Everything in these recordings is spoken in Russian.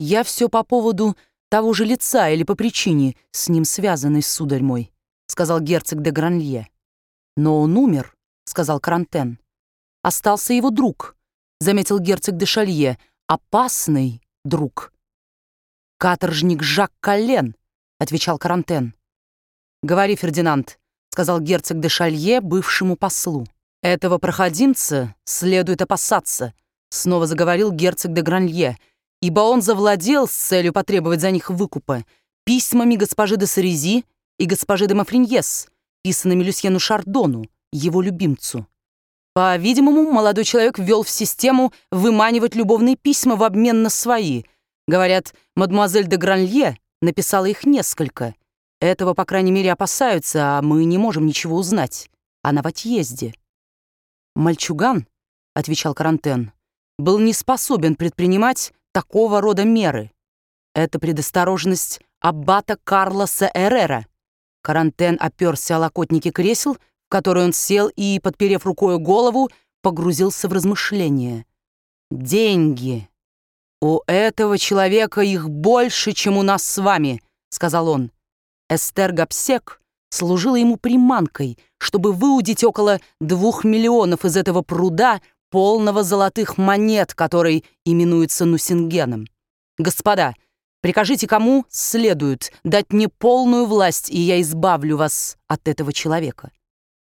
«Я все по поводу того же лица или по причине, с ним связанной, сударь мой», — сказал герцог де Гранлье. «Но он умер», — сказал Карантен. «Остался его друг», — заметил герцог де Шалье, — «опасный друг». «Каторжник Жак Коллен», — отвечал Карантен. «Говори, Фердинанд», — сказал герцог де Шалье бывшему послу. «Этого проходимца следует опасаться», — снова заговорил герцог де Гранлье, «ибо он завладел с целью потребовать за них выкупа письмами госпожи де Сарези и госпожи де Мафриньес, писанными Люсьену Шардону, его любимцу. По-видимому, молодой человек ввел в систему выманивать любовные письма в обмен на свои. Говорят, мадемуазель де Гранлье написала их несколько. Этого, по крайней мере, опасаются, а мы не можем ничего узнать. Она в отъезде». «Мальчуган», — отвечал Карантен, — «был не способен предпринимать такого рода меры. Это предосторожность аббата Карлоса Эррера». Карантен оперся о локотники кресел, в которые он сел, и, подперев рукой голову, погрузился в размышления. «Деньги. У этого человека их больше, чем у нас с вами», — сказал он. «Эстер Гобсек служила ему приманкой, чтобы выудить около 2 миллионов из этого пруда, полного золотых монет, который именуется Нусингеном. Господа, прикажите кому следует дать мне полную власть, и я избавлю вас от этого человека».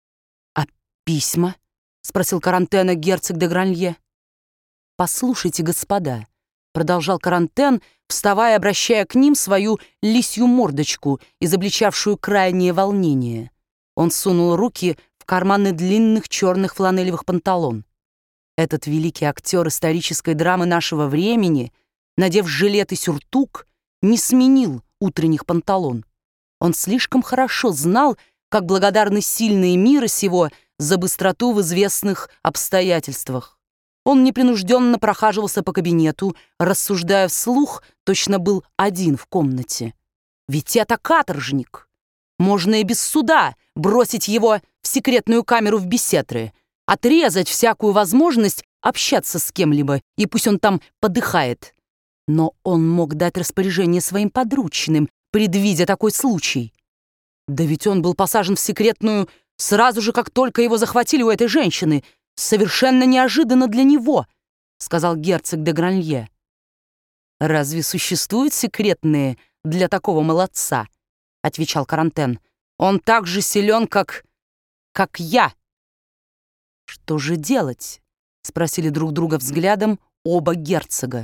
«А письма?» — спросил Карантена герцог де Гранлье. «Послушайте, господа», — продолжал Карантен, вставая и обращая к ним свою лисью мордочку, изобличавшую крайнее волнение. Он сунул руки в карманы длинных черных фланелевых панталон. Этот великий актер исторической драмы нашего времени, надев жилет и сюртук, не сменил утренних панталон. Он слишком хорошо знал, как благодарны сильные мира сего за быстроту в известных обстоятельствах. Он непринужденно прохаживался по кабинету, рассуждая вслух, точно был один в комнате. «Ведь это каторжник! Можно и без суда бросить его в секретную камеру в Бесетры, отрезать всякую возможность общаться с кем-либо, и пусть он там подыхает. Но он мог дать распоряжение своим подручным, предвидя такой случай. Да ведь он был посажен в секретную сразу же, как только его захватили у этой женщины, совершенно неожиданно для него», — сказал герцог де Гранлье. «Разве существуют секретные для такого молодца?» — отвечал Карантен. «Он так же силен, как я». «Что же делать?» — спросили друг друга взглядом оба герцога.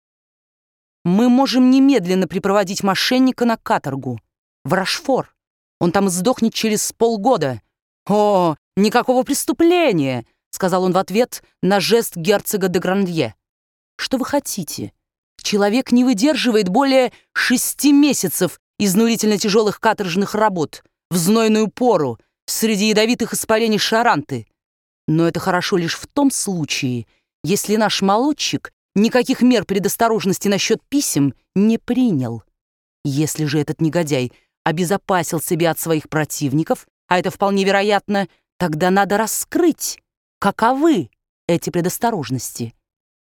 «Мы можем немедленно припроводить мошенника на каторгу, в Рошфор. Он там сдохнет через полгода». «О, никакого преступления!» — сказал он в ответ на жест герцога де Гранлье. «Что вы хотите? Человек не выдерживает более 6 месяцев изнурительно тяжелых каторжных работ в знойную пору среди ядовитых испарений Шаранты. Но это хорошо лишь в том случае, если наш молодчик никаких мер предосторожности насчет писем не принял. Если же этот негодяй обезопасил себя от своих противников, а это вполне вероятно, тогда надо раскрыть, каковы эти предосторожности.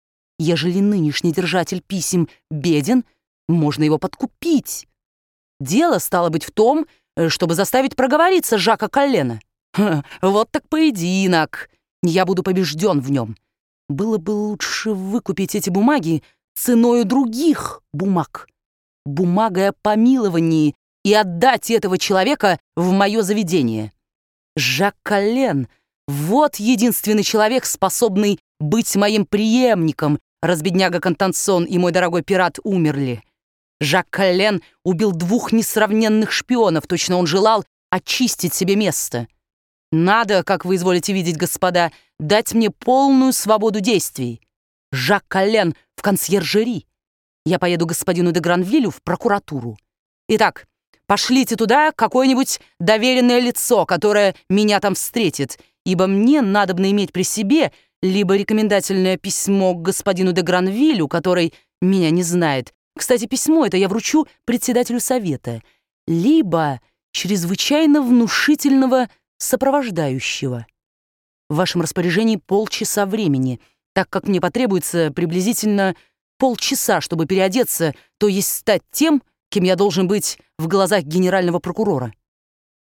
Ежели нынешний держатель писем беден, можно его подкупить. Дело стало быть в том, чтобы заставить проговориться Жака Коллена. Вот так поединок. Я буду побежден в нем. Было бы лучше выкупить эти бумаги ценою других бумаг, бумагой о помиловании, и отдать этого человека в мое заведение. Жак Коллен — вот единственный человек, способный быть моим преемником, раз бедняга Контансон и мой дорогой пират умерли. Жак Коллен убил 2 несравненных шпионов, точно он желал очистить себе место. Надо, как вы изволите видеть, господа, дать мне полную свободу действий. Жак Коллен в консьержери. Я поеду господину де Гранвилю в прокуратуру. Итак, пошлите туда какое-нибудь доверенное лицо, которое меня там встретит, ибо мне надобно иметь при себе либо рекомендательное письмо к господину де Гранвилю, который меня не знает. Кстати, письмо это я вручу председателю совета. Либо чрезвычайно внушительного сопровождающего. В вашем распоряжении полчаса времени, так как мне потребуется приблизительно полчаса, чтобы переодеться, то есть стать тем, кем я должен быть в глазах генерального прокурора.